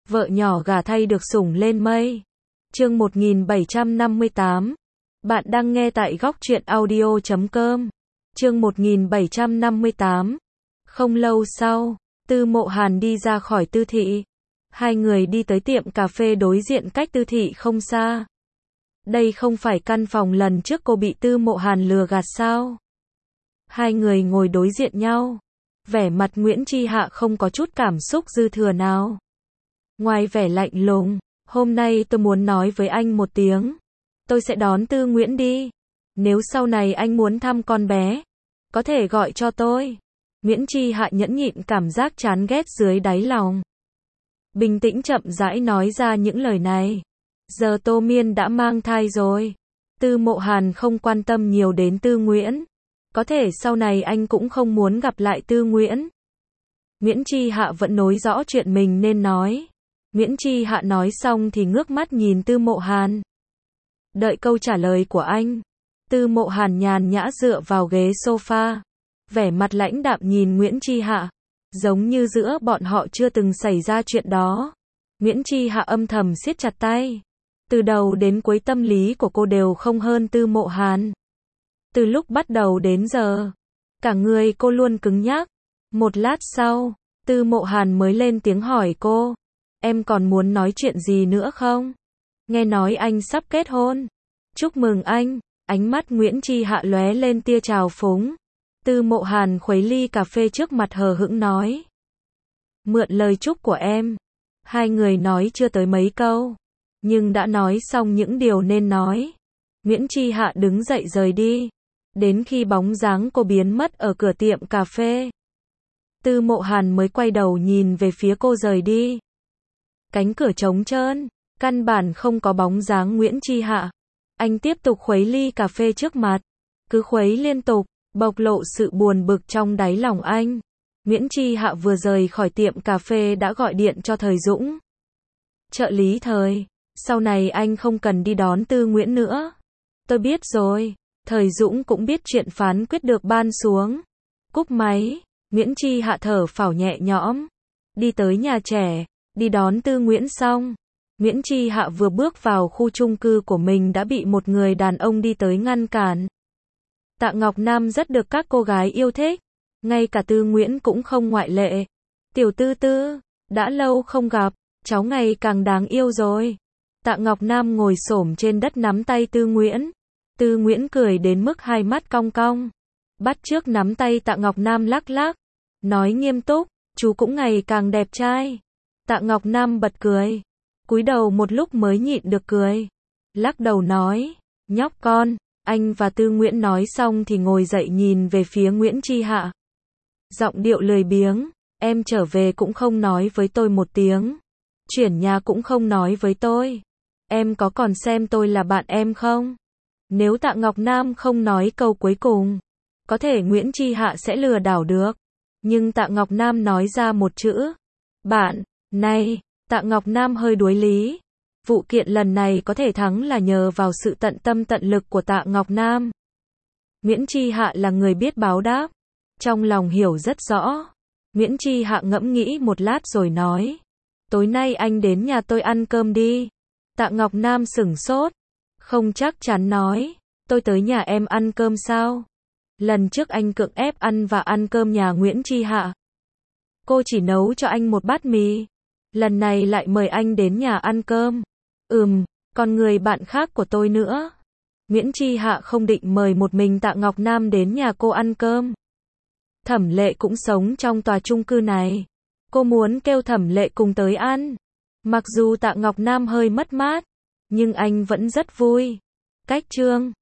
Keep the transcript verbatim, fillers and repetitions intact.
vợ nhỏ gả thay được sủng lên mây. Chương một nghìn bảy trăm năm mươi tám. Bạn đang nghe tại góc truyện audio chấm com. Chương một nghìn bảy trăm năm mươi tám. Không lâu sau, Tư Mộ Hàn đi ra khỏi Tư thị. Hai người đi tới tiệm cà phê đối diện cách Tư thị không xa. Đây không phải căn phòng lần trước cô bị Tư Mộ Hàn lừa gạt sao? Hai người ngồi đối diện nhau. Vẻ mặt Nguyễn Chi Hạ không có chút cảm xúc dư thừa nào. Ngoài vẻ lạnh lùng, hôm nay tôi muốn nói với anh một tiếng. Tôi sẽ đón Tư Nguyễn đi. Nếu sau này anh muốn thăm con bé, có thể gọi cho tôi. Nguyễn Chi Hạ nhẫn nhịn cảm giác chán ghét dưới đáy lòng. Bình tĩnh chậm rãi nói ra những lời này. Giờ Tô Miên đã mang thai rồi. Tư Mộ Hàn không quan tâm nhiều đến Tư Nguyễn. Có thể sau này anh cũng không muốn gặp lại Tư Nguyễn. Nguyễn Chi Hạ vẫn nói rõ chuyện mình nên nói. Nguyễn Chi Hạ nói xong thì ngước mắt nhìn Tư Mộ Hàn. Đợi câu trả lời của anh. Tư Mộ Hàn nhàn nhã dựa vào ghế sofa. Vẻ mặt lãnh đạm nhìn Nguyễn Chi Hạ. Giống như giữa bọn họ chưa từng xảy ra chuyện đó. Nguyễn Chi Hạ âm thầm siết chặt tay. Từ đầu đến cuối tâm lý của cô đều không hơn Tư Mộ Hàn. Từ lúc bắt đầu đến giờ, cả người cô luôn cứng nhắc. Một lát sau, Tư Mộ Hàn mới lên tiếng hỏi cô. Em còn muốn nói chuyện gì nữa không? Nghe nói anh sắp kết hôn. Chúc mừng anh. Ánh mắt Nguyễn Chi Hạ lóe lên tia trào phúng. Tư Mộ Hàn khuấy ly cà phê trước mặt hờ hững nói. Mượn lời chúc của em. Hai người nói chưa tới mấy câu, nhưng đã nói xong những điều nên nói. Nguyễn Chi Hạ đứng dậy rời đi. Đến khi bóng dáng cô biến mất ở cửa tiệm cà phê, Tư Mộ Hàn mới quay đầu nhìn về phía cô rời đi. Cánh cửa trống trơn, căn bản không có bóng dáng Nguyễn Chi Hạ. Anh tiếp tục khuấy ly cà phê trước mặt. Cứ khuấy liên tục, bộc lộ sự buồn bực trong đáy lòng anh. Nguyễn Chi Hạ vừa rời khỏi tiệm cà phê đã gọi điện cho Thời Dũng. Trợ lý Thời, sau này anh không cần đi đón Tư Nguyễn nữa. Tôi biết rồi. Thời Dũng cũng biết chuyện phán quyết được ban xuống. Cúp máy, Nguyễn Chi Hạ thở phào nhẹ nhõm. Đi tới nhà trẻ, đi đón Tư Nguyễn xong. Nguyễn Chi Hạ vừa bước vào khu chung cư của mình đã bị một người đàn ông đi tới ngăn cản. Tạ Ngọc Nam rất được các cô gái yêu thích. Ngay cả Tư Nguyễn cũng không ngoại lệ. Tiểu Tư Tư, đã lâu không gặp, cháu ngày càng đáng yêu rồi. Tạ Ngọc Nam ngồi xổm trên đất nắm tay Tư Nguyễn. Tư Nguyễn cười đến mức hai mắt cong cong. Bắt chước nắm tay Tạ Ngọc Nam lắc lắc. Nói nghiêm túc, chú cũng ngày càng đẹp trai. Tạ Ngọc Nam bật cười. Cúi đầu một lúc mới nhịn được cười. Lắc đầu nói, nhóc con. Anh và Tư Nguyễn nói xong thì ngồi dậy nhìn về phía Nguyễn Chi Hạ. Giọng điệu lười biếng, em trở về cũng không nói với tôi một tiếng. Chuyển nhà cũng không nói với tôi. Em có còn xem tôi là bạn em không? Nếu Tạ Ngọc Nam không nói câu cuối cùng, có thể Nguyễn Chi Hạ sẽ lừa đảo được. Nhưng Tạ Ngọc Nam nói ra một chữ. Bạn, này, Tạ Ngọc Nam hơi đuối lý. Vụ kiện lần này có thể thắng là nhờ vào sự tận tâm tận lực của Tạ Ngọc Nam. Nguyễn Chi Hạ là người biết báo đáp. Trong lòng hiểu rất rõ. Nguyễn Chi Hạ ngẫm nghĩ một lát rồi nói. Tối nay anh đến nhà tôi ăn cơm đi. Tạ Ngọc Nam sửng sốt. Không chắc chắn nói. Tôi tới nhà em ăn cơm sao? Lần trước anh cưỡng ép ăn và ăn cơm nhà Nguyễn Chi Hạ. Cô chỉ nấu cho anh một bát mì. Lần này lại mời anh đến nhà ăn cơm. Ừm, còn người bạn khác của tôi nữa. Nguyễn Chi Hạ không định mời một mình Tạ Ngọc Nam đến nhà cô ăn cơm. Thẩm Lệ cũng sống trong tòa chung cư này. Cô muốn kêu Thẩm Lệ cùng tới ăn. Mặc dù Tạ Ngọc Nam hơi mất mát, nhưng anh vẫn rất vui. Cách chương